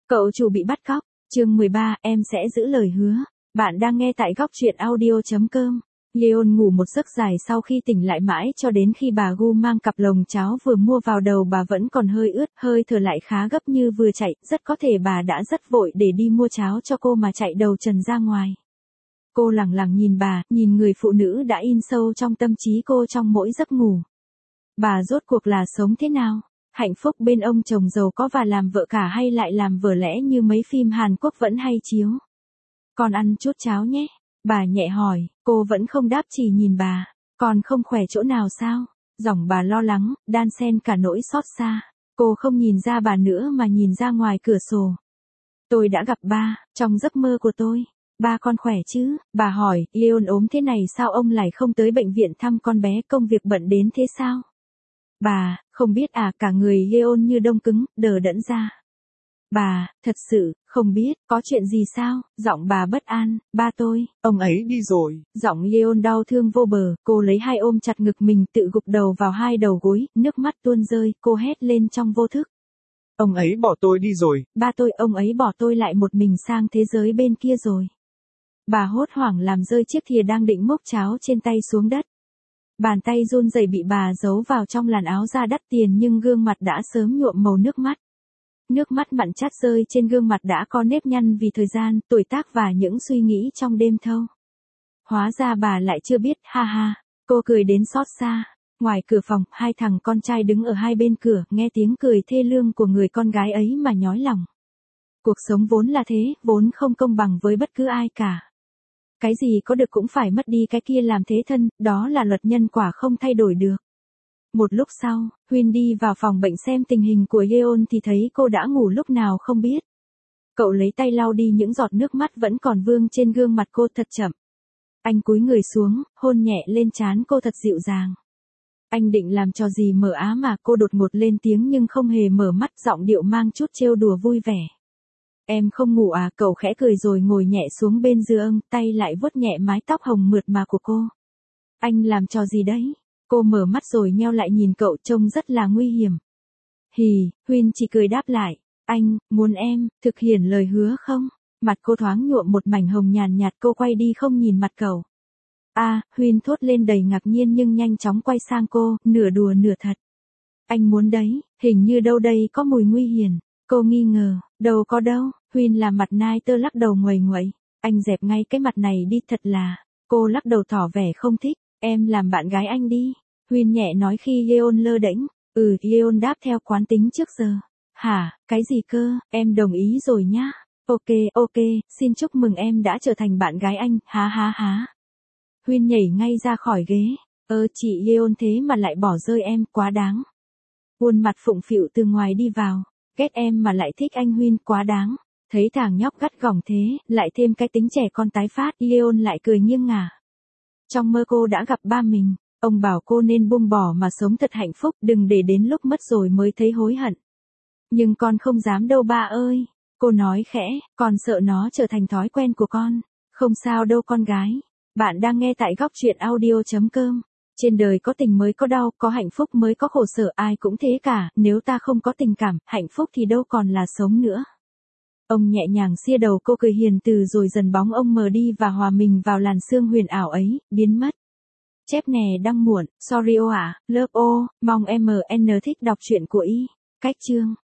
Cậu chủ bị bắt cóc, chương 13, em sẽ giữ lời hứa. Bạn đang nghe tại góc truyện audio.com. Leon ngủ một giấc dài sau khi tỉnh lại mãi cho đến khi bà Gu mang cặp lồng cháo vừa mua vào đầu bà vẫn còn hơi ướt, hơi thở lại khá gấp như vừa chạy, rất có thể bà đã rất vội để đi mua cháo cho cô mà chạy đầu trần ra ngoài. Cô lẳng lặng nhìn bà, nhìn người phụ nữ đã in sâu trong tâm trí cô trong mỗi giấc ngủ. Bà rốt cuộc là sống thế nào? Hạnh phúc bên ông chồng giàu có và làm vợ cả hay lại làm vợ lẽ như mấy phim Hàn Quốc vẫn hay chiếu? Con ăn chút cháo nhé. Bà nhẹ hỏi, cô vẫn không đáp chỉ nhìn bà. Còn không khỏe chỗ nào sao? Giọng bà lo lắng, đan xen cả nỗi xót xa. Cô không nhìn ra bà nữa mà nhìn ra ngoài cửa sổ. Tôi đã gặp ba, trong giấc mơ của tôi. Ba con khỏe chứ? Bà hỏi, Leon ốm thế này sao ông lại không tới bệnh viện thăm con bé, công việc bận đến thế sao? Bà, không biết à, cả người Leon như đông cứng, đờ đẫn ra. Bà, thật sự, không biết, có chuyện gì sao? Giọng bà bất an, ba tôi. Ông ấy đi rồi. Giọng Leon đau thương vô bờ, cô lấy hai ôm chặt ngực mình tự gục đầu vào hai đầu gối, nước mắt tuôn rơi, cô hét lên trong vô thức. Ông ấy bỏ tôi đi rồi. Ba tôi, ông ấy bỏ tôi lại một mình sang thế giới bên kia rồi. Bà hốt hoảng làm rơi chiếc thìa đang định múc cháo trên tay xuống đất. Bàn tay run rẩy bị bà giấu vào trong làn áo da đắt tiền nhưng gương mặt đã sớm nhuộm màu nước mắt. Nước mắt mặn chát rơi trên gương mặt đã có nếp nhăn vì thời gian, tuổi tác và những suy nghĩ trong đêm thâu. Hóa ra bà lại chưa biết, ha ha. Cô cười đến xót xa. Ngoài cửa phòng, hai thằng con trai đứng ở hai bên cửa, nghe tiếng cười thê lương của người con gái ấy mà nhói lòng. Cuộc sống vốn là thế, vốn không công bằng với bất cứ ai cả. Cái gì có được cũng phải mất đi cái kia làm thế thân, đó là luật nhân quả không thay đổi được. Một lúc sau, Huyên đi vào phòng bệnh xem tình hình của Leon thì thấy cô đã ngủ lúc nào không biết. Cậu lấy tay lau đi những giọt nước mắt vẫn còn vương trên gương mặt cô thật chậm. Anh cúi người xuống, hôn nhẹ lên trán cô thật dịu dàng. Anh định làm trò gì mở á mà cô đột ngột lên tiếng nhưng không hề mở mắt, giọng điệu mang chút trêu đùa vui vẻ. Em không ngủ à? Cậu khẽ cười rồi ngồi nhẹ xuống bên giường, tay lại vuốt nhẹ mái tóc hồng mượt mà của cô. Anh làm trò gì đấy? Cô mở mắt rồi nheo lại nhìn cậu trông rất là nguy hiểm. Hì, Huyên chỉ cười đáp lại. Anh, muốn em, thực hiện lời hứa không? Mặt cô thoáng nhuộm một mảnh hồng nhàn nhạt, cô quay đi không nhìn mặt cậu. Huyên thốt lên đầy ngạc nhiên nhưng nhanh chóng quay sang cô, nửa đùa nửa thật. Anh muốn đấy, hình như đâu đây có mùi nguy hiểm. Cô nghi ngờ, đâu có đâu. Huyên làm mặt nai tơ lắc đầu nguầy nguậy. Anh dẹp ngay cái mặt này đi thật là. Cô lắc đầu tỏ vẻ không thích. Em làm bạn gái anh đi. Huyên nhẹ nói khi Leon lơ đễnh. Leon đáp theo quán tính trước giờ. Hả, cái gì cơ, em đồng ý rồi nhá. Ok, xin chúc mừng em đã trở thành bạn gái anh, há há há. Huyên nhảy ngay ra khỏi ghế. Chị Leon thế mà lại bỏ rơi em, quá đáng. Khuôn mặt phụng phịu từ ngoài đi vào. Ghét em mà lại thích anh Huyên, quá đáng. Thấy thằng nhóc gắt gỏng thế, lại thêm cái tính trẻ con tái phát, Leon lại cười nghiêng ngả. Trong mơ cô đã gặp ba mình, ông bảo cô nên buông bỏ mà sống thật hạnh phúc, đừng để đến lúc mất rồi mới thấy hối hận. Nhưng con không dám đâu ba ơi, cô nói khẽ, con sợ nó trở thành thói quen của con. Không sao đâu con gái. Bạn đang nghe tại góc truyện audio.com. Trên đời có tình mới có đau, có hạnh phúc mới có khổ sở, ai cũng thế cả, nếu ta không có tình cảm, hạnh phúc thì đâu còn là sống nữa. Ông nhẹ nhàng xia đầu cô cười hiền từ rồi dần bóng ông mờ đi và hòa mình vào làn sương huyền ảo ấy, biến mất. Chép nè đăng muộn, sorry ô ạ, love ô, mong MN thích đọc truyện của Y. Cách chương.